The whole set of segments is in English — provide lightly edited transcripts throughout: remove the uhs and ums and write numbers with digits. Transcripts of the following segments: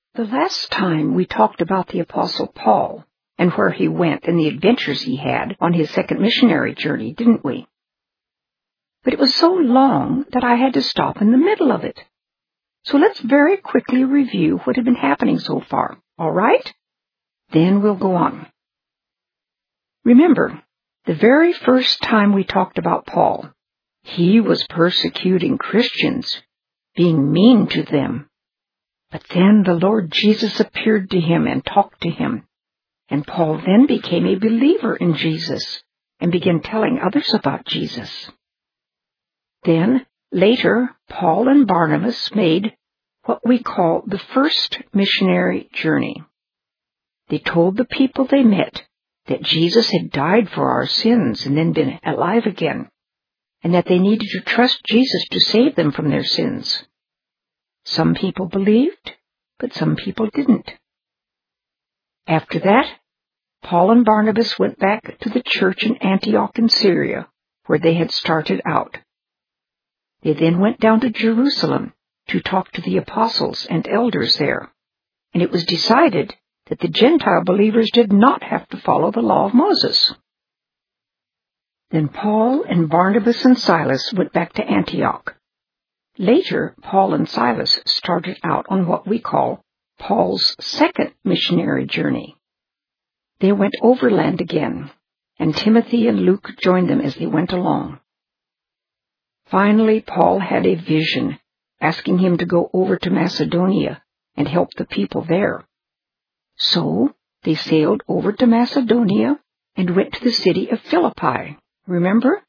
The last time we talked about the Apostle Paul and where he went and the adventures he had on his second missionary journey, didn't we? But it was so long that I had to stop in the middle of it. So let's very quickly review what had been happening so far, all right? Then we'll go on. Remember, the very first time we talked about Paul, he was persecuting Christians, being mean to them. But then the Lord Jesus appeared to him and talked to him, and Paul then became a believer in Jesus and began telling others about Jesus. Then, later, Paul and Barnabas made what we call the first missionary journey. They told the people they met that Jesus had died for our sins and then been alive again, and that they needed to trust Jesus to save them from their sins. Some people believed, but some people didn't. After that, Paul and Barnabas went back to the church in Antioch in Syria, where they had started out. They then went down to Jerusalem to talk to the apostles and elders there, and it was decided that the Gentile believers did not have to follow the law of Moses. Then Paul and Barnabas and Silas went back to Antioch. Later, Paul and Silas started out on what we call Paul's second missionary journey. They went overland again, and Timothy and Luke joined them as they went along. Finally, Paul had a vision, asking him to go over to Macedonia and help the people there. So, they sailed over to Macedonia and went to the city of Philippi. Remember?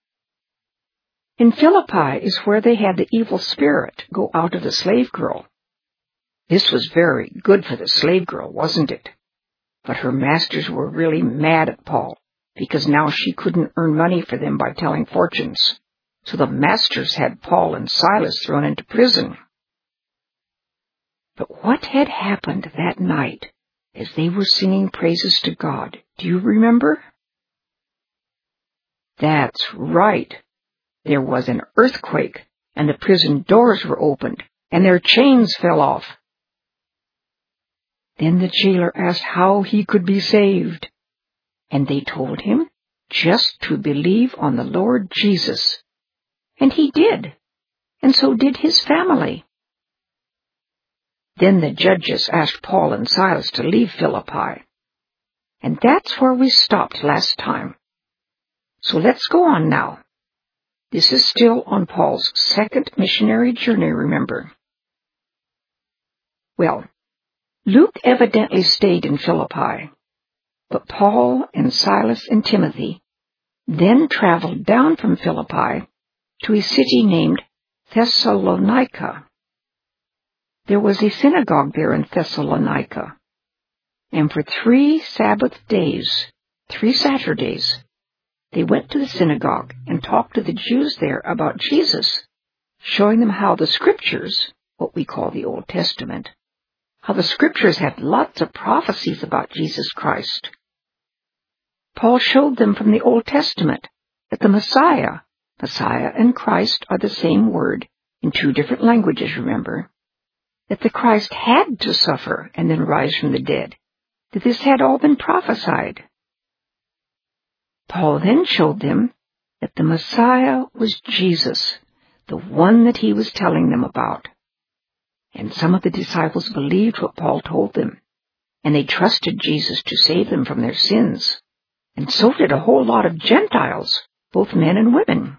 In Philippi is where they had the evil spirit go out of the slave girl. This was very good for the slave girl, wasn't it? But her masters were really mad at Paul, because now she couldn't earn money for them by telling fortunes. So the masters had Paul and Silas thrown into prison. But what had happened that night as they were singing praises to God? Do you remember? That's right. There was an earthquake, and the prison doors were opened, and their chains fell off. Then the jailer asked how he could be saved, and they told him just to believe on the Lord Jesus. And he did, and so did his family. Then the judges asked Paul and Silas to leave Philippi, and that's where we stopped last time. So let's go on now. This is still on Paul's second missionary journey, remember. Well, Luke evidently stayed in Philippi, but Paul and Silas and Timothy then traveled down from Philippi to a city named Thessalonica. There was a synagogue there in Thessalonica, and for 3 Sabbath days, 3 Saturdays, they went to the synagogue and talked to the Jews there about Jesus, showing them how the Scriptures, what we call the Old Testament, how the Scriptures had lots of prophecies about Jesus Christ. Paul showed them from the Old Testament that the Messiah and Christ are the same word in 2 different languages, remember, that the Christ had to suffer and then rise from the dead, that this had all been prophesied. Paul then showed them that the Messiah was Jesus, the one that he was telling them about. And some of the disciples believed what Paul told them, and they trusted Jesus to save them from their sins. And so did a whole lot of Gentiles, both men and women.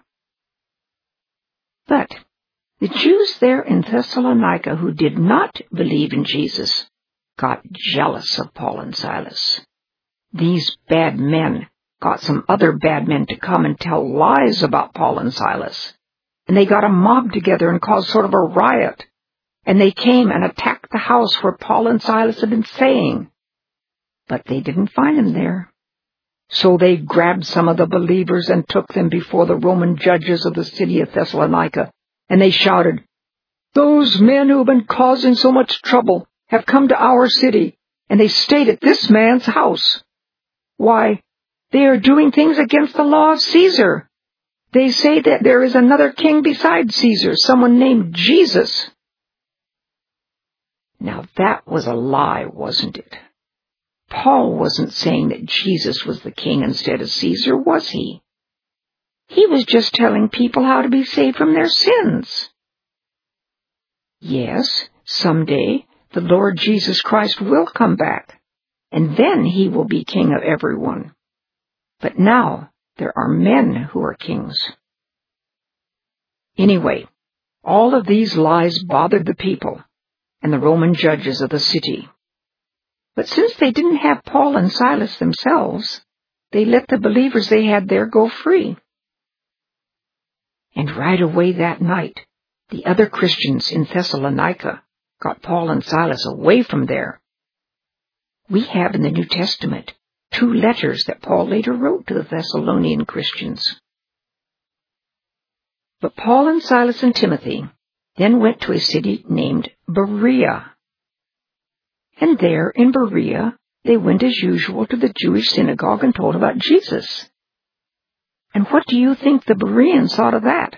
But the Jews there in Thessalonica who did not believe in Jesus got jealous of Paul and Silas. These bad men got some other bad men to come and tell lies about Paul and Silas. And they got a mob together and caused sort of a riot. And they came and attacked the house where Paul and Silas had been staying. But they didn't find them there. So they grabbed some of the believers and took them before the Roman judges of the city of Thessalonica. And they shouted, "Those men who have been causing so much trouble have come to our city, and they stayed at this man's house. Why, they are doing things against the law of Caesar. They say that there is another king besides Caesar, someone named Jesus." Now that was a lie, wasn't it? Paul wasn't saying that Jesus was the king instead of Caesar, was he? He was just telling people how to be saved from their sins. Yes, someday the Lord Jesus Christ will come back, and then he will be king of everyone. But now there are men who are kings. Anyway, all of these lies bothered the people and the Roman judges of the city. But since they didn't have Paul and Silas themselves, they let the believers they had there go free. And right away that night, the other Christians in Thessalonica got Paul and Silas away from there. We have in the New Testament 2 letters that Paul later wrote to the Thessalonian Christians. But Paul and Silas and Timothy then went to a city named Berea. And there in Berea, they went as usual to the Jewish synagogue and told about Jesus. And what do you think the Bereans thought of that?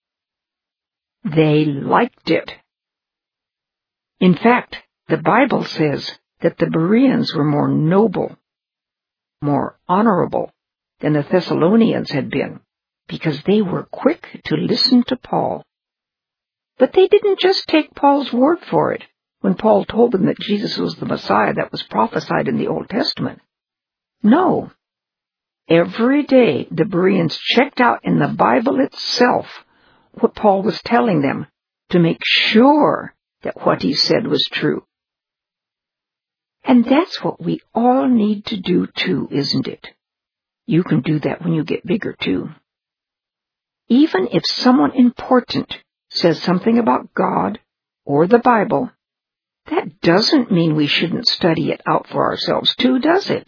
They liked it. In fact, the Bible says that the Bereans were more noble, more honorable than the Thessalonians had been, because they were quick to listen to Paul. But they didn't just take Paul's word for it when Paul told them that Jesus was the Messiah that was prophesied in the Old Testament. No. Every day the Bereans checked out in the Bible itself what Paul was telling them to make sure that what he said was true. And that's what we all need to do too, isn't it? You can do that when you get bigger too. Even if someone important says something about God or the Bible, that doesn't mean we shouldn't study it out for ourselves too, does it?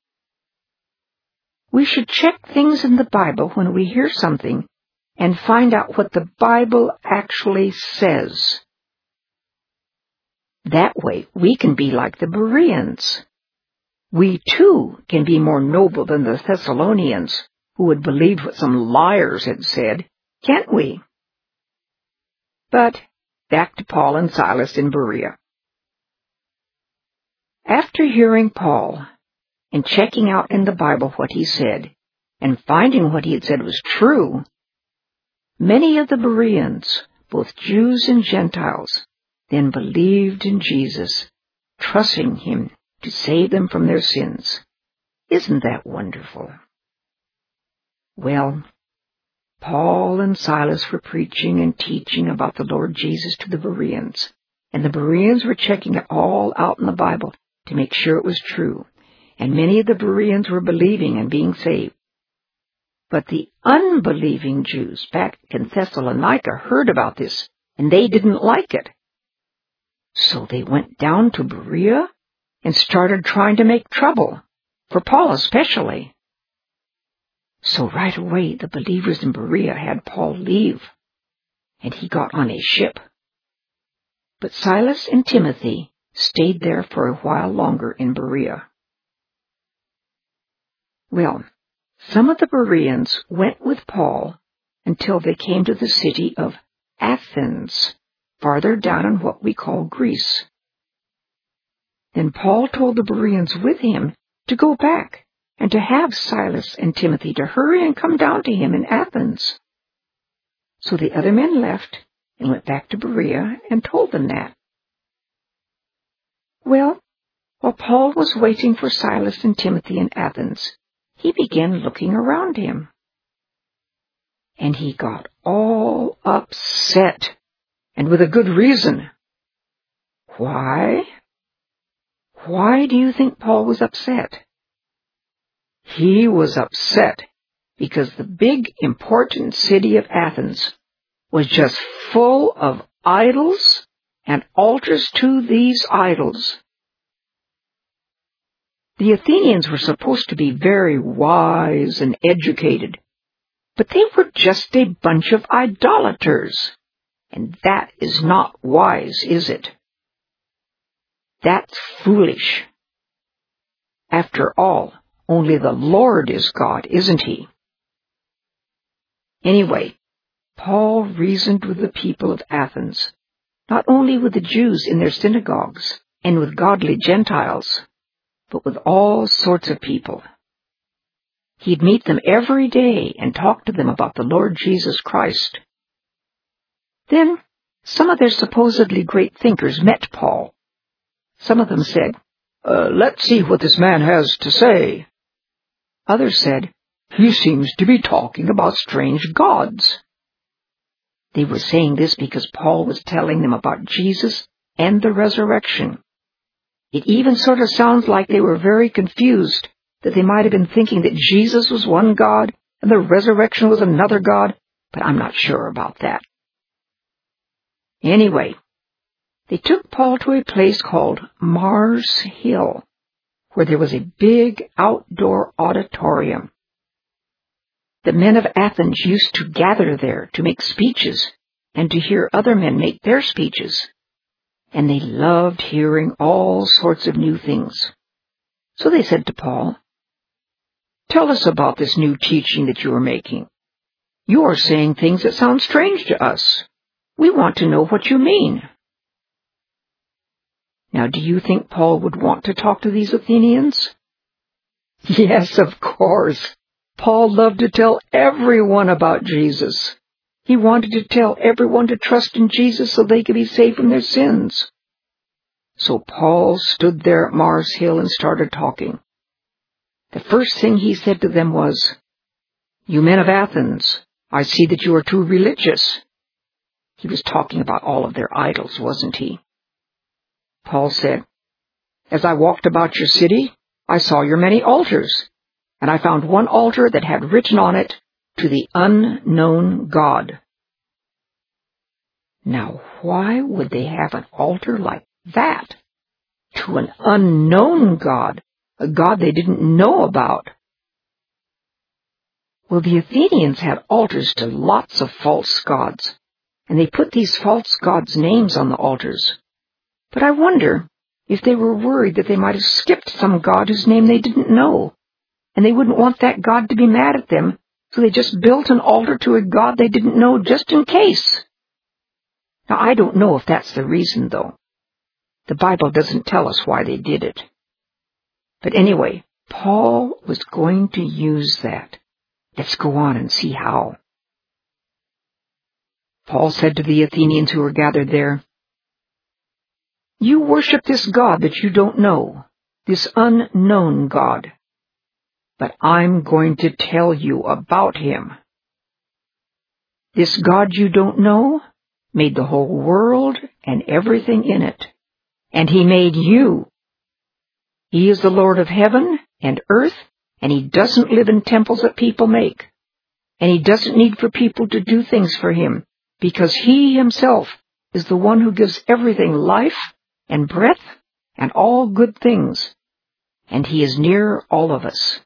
We should check things in the Bible when we hear something and find out what the Bible actually says. That way we can be like the Bereans. We too can be more noble than the Thessalonians, who had believed what some liars had said, can't we? But back to Paul and Silas in Berea. After hearing Paul and checking out in the Bible what he said, and finding what he had said was true, many of the Bereans, both Jews and Gentiles, then believed in Jesus, trusting him to save them from their sins. Isn't that wonderful? Well, Paul and Silas were preaching and teaching about the Lord Jesus to the Bereans, and the Bereans were checking it all out in the Bible to make sure it was true, and many of the Bereans were believing and being saved. But the unbelieving Jews back in Thessalonica heard about this, and they didn't like it. So they went down to Berea and started trying to make trouble, for Paul especially. So right away the believers in Berea had Paul leave, and he got on a ship. But Silas and Timothy stayed there for a while longer in Berea. Well, some of the Bereans went with Paul until they came to the city of Athens, farther down in what we call Greece. Then Paul told the Bereans with him to go back and to have Silas and Timothy to hurry and come down to him in Athens. So the other men left and went back to Berea and told them that. Well, while Paul was waiting for Silas and Timothy in Athens, he began looking around him. And he got all upset, and with a good reason. Why? Why do you think Paul was upset? He was upset because the big, important city of Athens was just full of idols and altars to these idols. The Athenians were supposed to be very wise and educated, but they were just a bunch of idolaters. And that is not wise, is it? That's foolish. After all, only the Lord is God, isn't he? Anyway, Paul reasoned with the people of Athens, not only with the Jews in their synagogues and with godly Gentiles, but with all sorts of people. He'd meet them every day and talk to them about the Lord Jesus Christ. Then some of their supposedly great thinkers met Paul. Some of them said, "Let's see what this man has to say." Others said, "He seems to be talking about strange gods." They were saying this because Paul was telling them about Jesus and the resurrection. It even sort of sounds like they were very confused, that they might have been thinking that Jesus was one God and the resurrection was another God, but I'm not sure about that. Anyway, they took Paul to a place called Mars Hill, where there was a big outdoor auditorium. The men of Athens used to gather there to make speeches and to hear other men make their speeches, and they loved hearing all sorts of new things. So they said to Paul, "Tell us about this new teaching that you are making. You are saying things that sound strange to us. We want to know what you mean." Now, do you think Paul would want to talk to these Athenians? Yes, of course. Paul loved to tell everyone about Jesus. He wanted to tell everyone to trust in Jesus so they could be saved from their sins. So Paul stood there at Mars Hill and started talking. The first thing he said to them was, "You men of Athens, I see that you are too religious." He was talking about all of their idols, wasn't he? Paul said, "As I walked about your city, I saw your many altars, and I found one altar that had written on it, 'To the unknown God.'" Now, why would they have an altar like that? To an unknown God, a God they didn't know about. Well, the Athenians had altars to lots of false gods, and they put these false gods' names on the altars. But I wonder if they were worried that they might have skipped some god whose name they didn't know, and they wouldn't want that god to be mad at them, so they just built an altar to a god they didn't know just in case. Now, I don't know if that's the reason, though. The Bible doesn't tell us why they did it. But anyway, Paul was going to use that. Let's go on and see how. Paul said to the Athenians who were gathered there, "You worship this God that you don't know, this unknown God. But I'm going to tell you about him. This God you don't know made the whole world and everything in it. And he made you. He is the Lord of heaven and earth, and he doesn't live in temples that people make. And he doesn't need for people to do things for him, because he himself is the one who gives everything life and breath and all good things. And he is near all of us."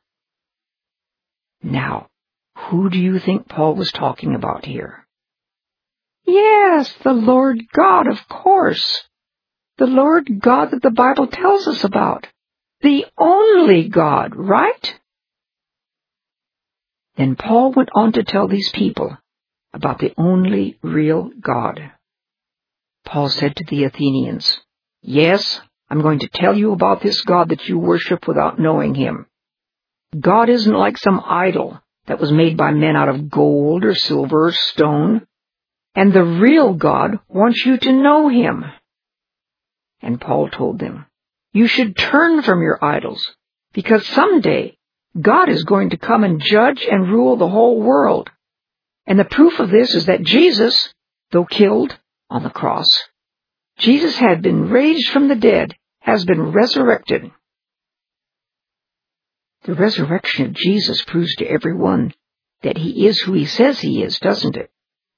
Now, who do you think Paul was talking about here? Yes, the Lord God, of course. The Lord God that the Bible tells us about. The only God, right? Then Paul went on to tell these people about the only real God. Paul said to the Athenians, "Yes, I'm going to tell you about this God that you worship without knowing him. God isn't like some idol that was made by men out of gold or silver or stone. And the real God wants you to know him." And Paul told them, "You should turn from your idols, because someday God is going to come and judge and rule the whole world. And the proof of this is that Jesus, though killed on the cross, Jesus had been raised from the dead, has been resurrected." The resurrection of Jesus proves to everyone that he is who he says he is, doesn't it?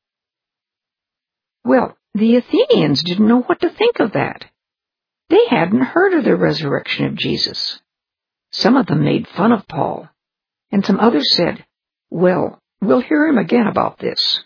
Well, the Athenians didn't know what to think of that. They hadn't heard of the resurrection of Jesus. Some of them made fun of Paul, and some others said, "Well, we'll hear him again about this."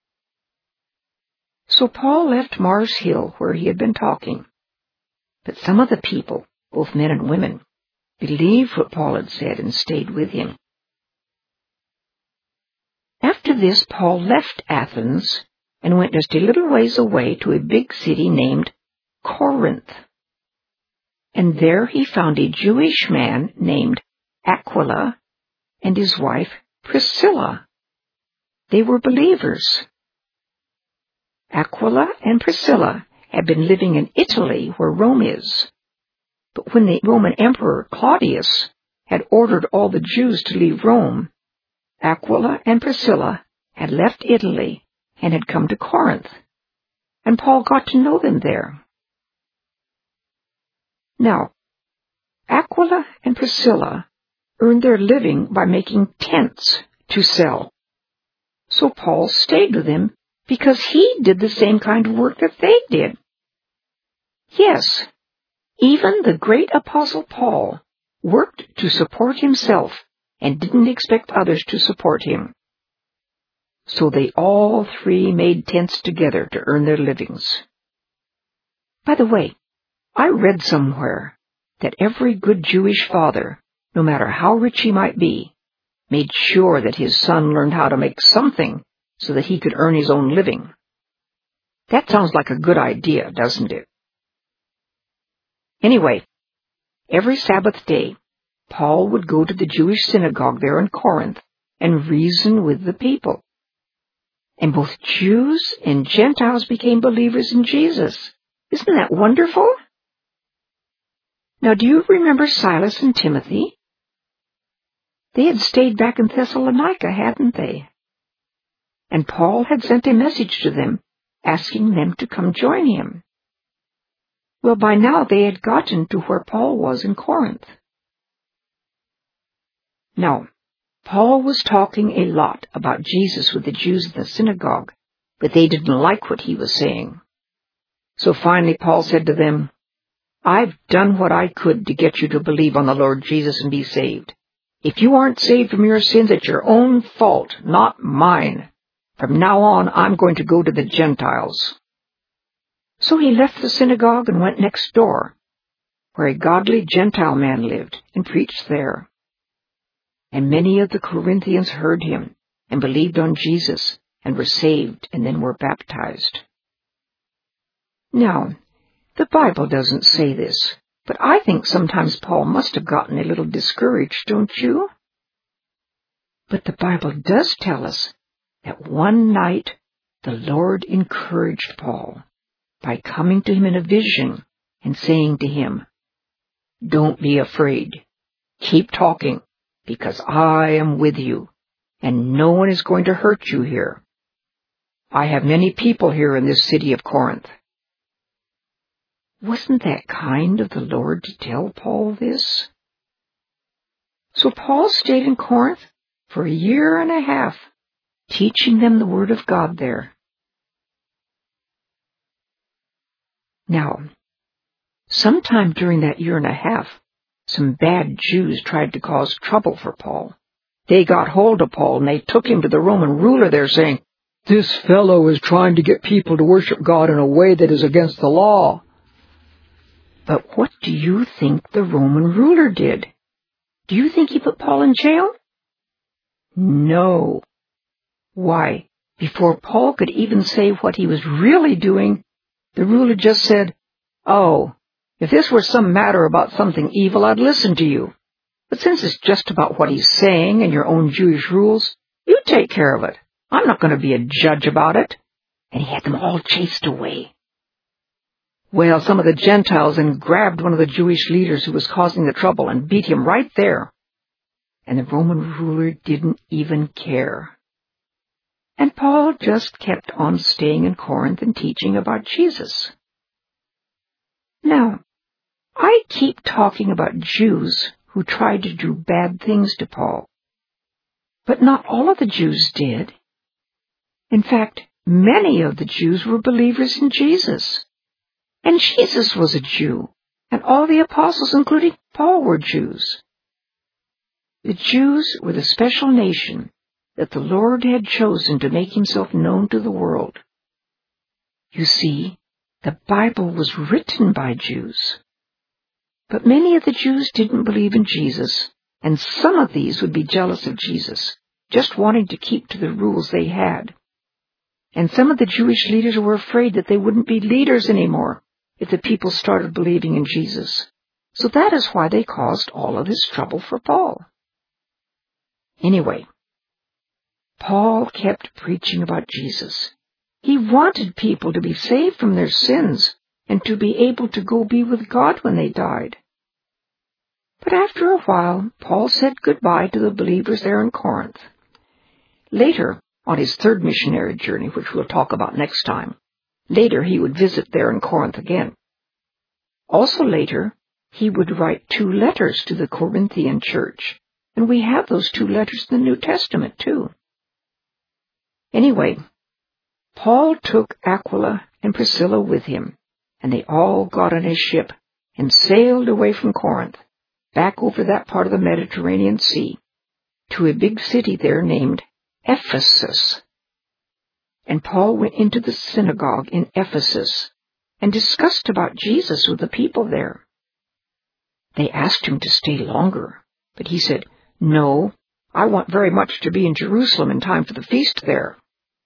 So Paul left Mars Hill where he had been talking. But some of the people, both men and women, believed what Paul had said and stayed with him. After this, Paul left Athens and went just a little ways away to a big city named Corinth. And there he found a Jewish man named Aquila and his wife Priscilla. They were believers. Aquila and Priscilla had been living in Italy, where Rome is. But when the Roman Emperor Claudius had ordered all the Jews to leave Rome, Aquila and Priscilla had left Italy and had come to Corinth, and Paul got to know them there. Now, Aquila and Priscilla earned their living by making tents to sell. So Paul stayed with them because he did the same kind of work that they did. Yes, even the great apostle Paul worked to support himself and didn't expect others to support him. So they all three made tents together to earn their livings. By the way, I read somewhere that every good Jewish father, no matter how rich he might be, made sure that his son learned how to make something so that he could earn his own living. That sounds like a good idea, doesn't it? Anyway, every Sabbath day, Paul would go to the Jewish synagogue there in Corinth and reason with the people. And both Jews and Gentiles became believers in Jesus. Isn't that wonderful? Now, do you remember Silas and Timothy? They had stayed back in Thessalonica, hadn't they? And Paul had sent a message to them, asking them to come join him. Well, by now they had gotten to where Paul was in Corinth. Now, Paul was talking a lot about Jesus with the Jews in the synagogue, but they didn't like what he was saying. So finally Paul said to them, "I've done what I could to get you to believe on the Lord Jesus and be saved. If you aren't saved from your sins, it's your own fault, not mine. From now on, I'm going to go to the Gentiles." So he left the synagogue and went next door, where a godly Gentile man lived, and preached there. And many of the Corinthians heard him and believed on Jesus and were saved and then were baptized. Now, the Bible doesn't say this, but I think sometimes Paul must have gotten a little discouraged, don't you? But the Bible does tell us that one night the Lord encouraged Paul by coming to him in a vision and saying to him, "Don't be afraid. Keep talking, because I am with you, and no one is going to hurt you here. I have many people here in this city of Corinth." Wasn't that kind of the Lord to tell Paul this? So Paul stayed in Corinth for 1.5 years, teaching them the Word of God there. Now, sometime during that 1.5 years, some bad Jews tried to cause trouble for Paul. They got hold of Paul and they took him to the Roman ruler there, saying, "This fellow is trying to get people to worship God in a way that is against the law." But what do you think the Roman ruler did? Do you think he put Paul in jail? No. Why, before Paul could even say what he was really doing, the ruler just said, "Oh, if this were some matter about something evil, I'd listen to you. But since it's just about what he's saying and your own Jewish rules, you take care of it. I'm not going to be a judge about it." And he had them all chased away. Well, some of the Gentiles then grabbed one of the Jewish leaders who was causing the trouble and beat him right there. And the Roman ruler didn't even care. And Paul just kept on staying in Corinth and teaching about Jesus. Now, I keep talking about Jews who tried to do bad things to Paul. But not all of the Jews did. In fact, many of the Jews were believers in Jesus. And Jesus was a Jew, and all the apostles, including Paul, were Jews. The Jews were the special nation that the Lord had chosen to make himself known to the world. You see, the Bible was written by Jews. But many of the Jews didn't believe in Jesus, and some of these would be jealous of Jesus, just wanting to keep to the rules they had. And some of the Jewish leaders were afraid that they wouldn't be leaders anymore if the people started believing in Jesus. So that is why they caused all of this trouble for Paul. Anyway, Paul kept preaching about Jesus. He wanted people to be saved from their sins and to be able to go be with God when they died. But after a while, Paul said goodbye to the believers there in Corinth. Later, on his third missionary journey, which we'll talk about next time, later he would visit there in Corinth again. Also later, he would write 2 letters to the Corinthian church, and we have those 2 letters in the New Testament too. Anyway, Paul took Aquila and Priscilla with him, and they all got on his ship and sailed away from Corinth, back over that part of the Mediterranean Sea, to a big city there named Ephesus. And Paul went into the synagogue in Ephesus and discussed about Jesus with the people there. They asked him to stay longer, but he said, "No, I want very much to be in Jerusalem in time for the feast there."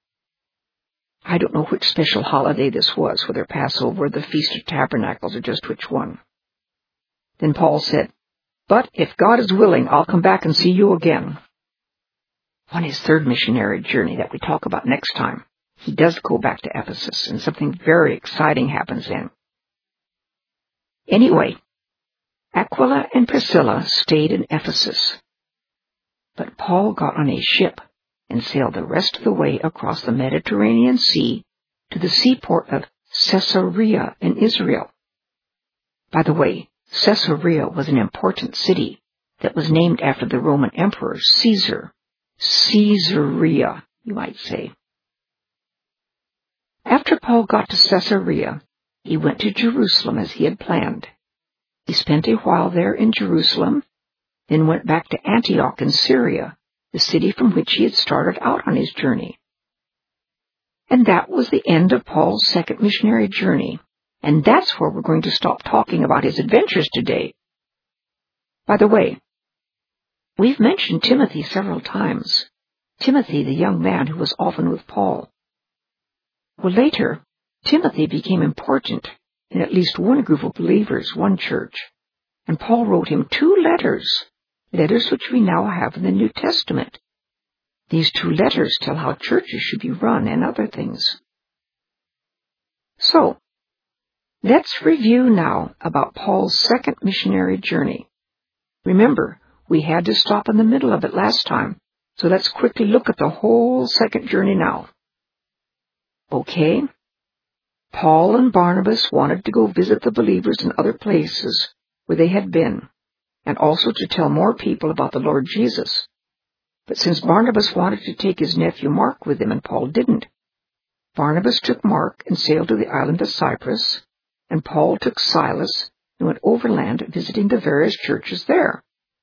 I don't know which special holiday this was, whether Passover or the Feast of Tabernacles or just which one. Then Paul said, "But if God is willing, I'll come back and see you again." On his third missionary journey that we talk about next time, he does go back to Ephesus, and something very exciting happens then. Anyway, Aquila and Priscilla stayed in Ephesus, but Paul got on a ship and sailed the rest of the way across the Mediterranean Sea to the seaport of Caesarea in Israel. By the way, Caesarea was an important city that was named after the Roman Emperor Caesar. Caesarea, you might say. After Paul got to Caesarea, he went to Jerusalem as he had planned. He spent a while there in Jerusalem, then went back to Antioch in Syria, the city from which he had started out on his journey. And that was the end of Paul's second missionary journey, and that's where we're going to stop talking about his adventures today. By the way, we've mentioned Timothy several times. Timothy, the young man who was often with Paul. Well, later, Timothy became important in at least one group of believers, one church, and Paul wrote him 2 letters which we now have in the New Testament. These 2 letters tell how churches should be run and other things. So, let's review now about Paul's second missionary journey. Remember, we had to stop in the middle of it last time, so let's quickly look at the whole second journey now. Okay, Paul and Barnabas wanted to go visit the believers in other places where they had been, and also to tell more people about the Lord Jesus. But since Barnabas wanted to take his nephew Mark with him and Paul didn't, Barnabas took Mark and sailed to the island of Cyprus, and Paul took Silas and went overland visiting the various churches there.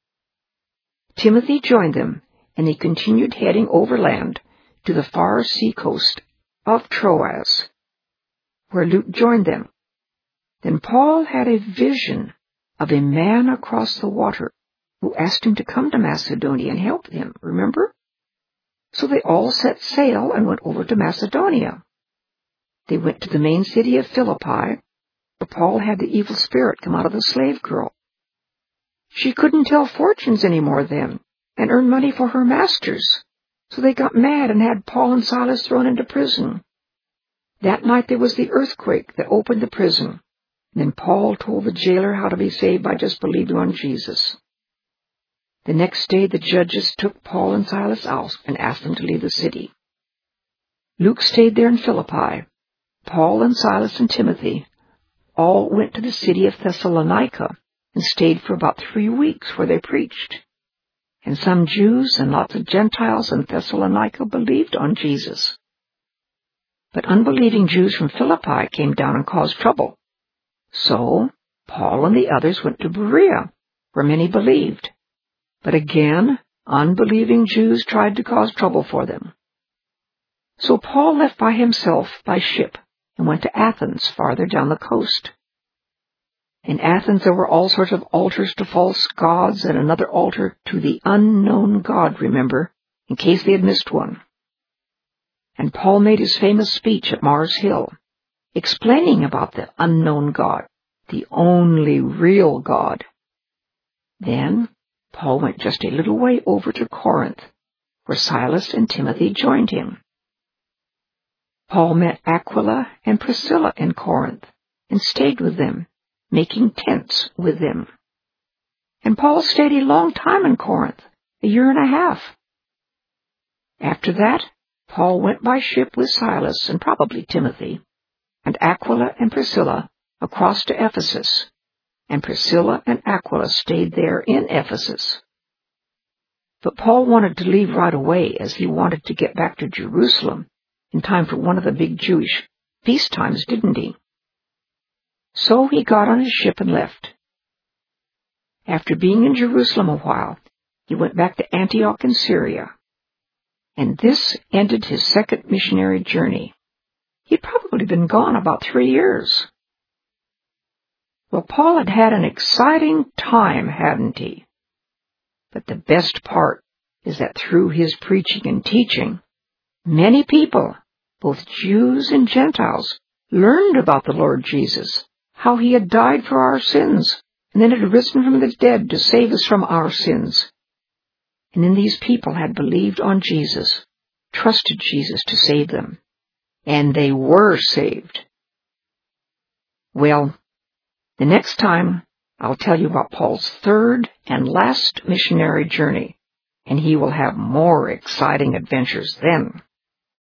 Timothy joined them, and they continued heading overland to the far seacoast of Troas, where Luke joined them. Then Paul had a vision of a man across the water who asked him to come to Macedonia and help him, remember? So they all set sail and went over to Macedonia. They went to the main city of Philippi, where Paul had the evil spirit come out of the slave girl. She couldn't tell fortunes anymore then and earn money for her masters, so they got mad and had Paul and Silas thrown into prison. That night there was the earthquake that opened the prison. Then Paul told the jailer how to be saved by just believing on Jesus. The next day the judges took Paul and Silas out and asked them to leave the city. Luke stayed there in Philippi. Paul and Silas and Timothy all went to the city of Thessalonica and stayed for about 3 weeks where they preached. And some Jews and lots of Gentiles in Thessalonica believed on Jesus. But unbelieving Jews from Philippi came down and caused trouble. So Paul and the others went to Berea, where many believed. But again, unbelieving Jews tried to cause trouble for them. So Paul left by himself by ship and went to Athens, farther down the coast. In Athens there were all sorts of altars to false gods and another altar to the unknown God, remember, in case they had missed one. and Paul made his famous speech at Mars Hill, explaining about the unknown God, the only real God. Then Paul went just a little way over to Corinth, where Silas and Timothy joined him. Paul met Aquila and Priscilla in Corinth and stayed with them, making tents with them. And Paul stayed a long time in Corinth, 1.5 years. After that, Paul went by ship with Silas and probably Timothy, and Aquila and Priscilla across to Ephesus, and Priscilla and Aquila stayed there in Ephesus. But Paul wanted to leave right away, as he wanted to get back to Jerusalem in time for one of the big Jewish feast times, didn't he? So he got on his ship and left. After being in Jerusalem a while, he went back to Antioch in Syria, and this ended his second missionary journey. He'd probably been gone about 3 years. Well, Paul had had an exciting time, hadn't he? But the best part is that through his preaching and teaching, many people, both Jews and Gentiles, learned about the Lord Jesus, how he had died for our sins, and then had risen from the dead to save us from our sins. And then these people had believed on Jesus, trusted Jesus to save them, and they were saved. Well, the next time I'll tell you about Paul's third and last missionary journey, and he will have more exciting adventures then.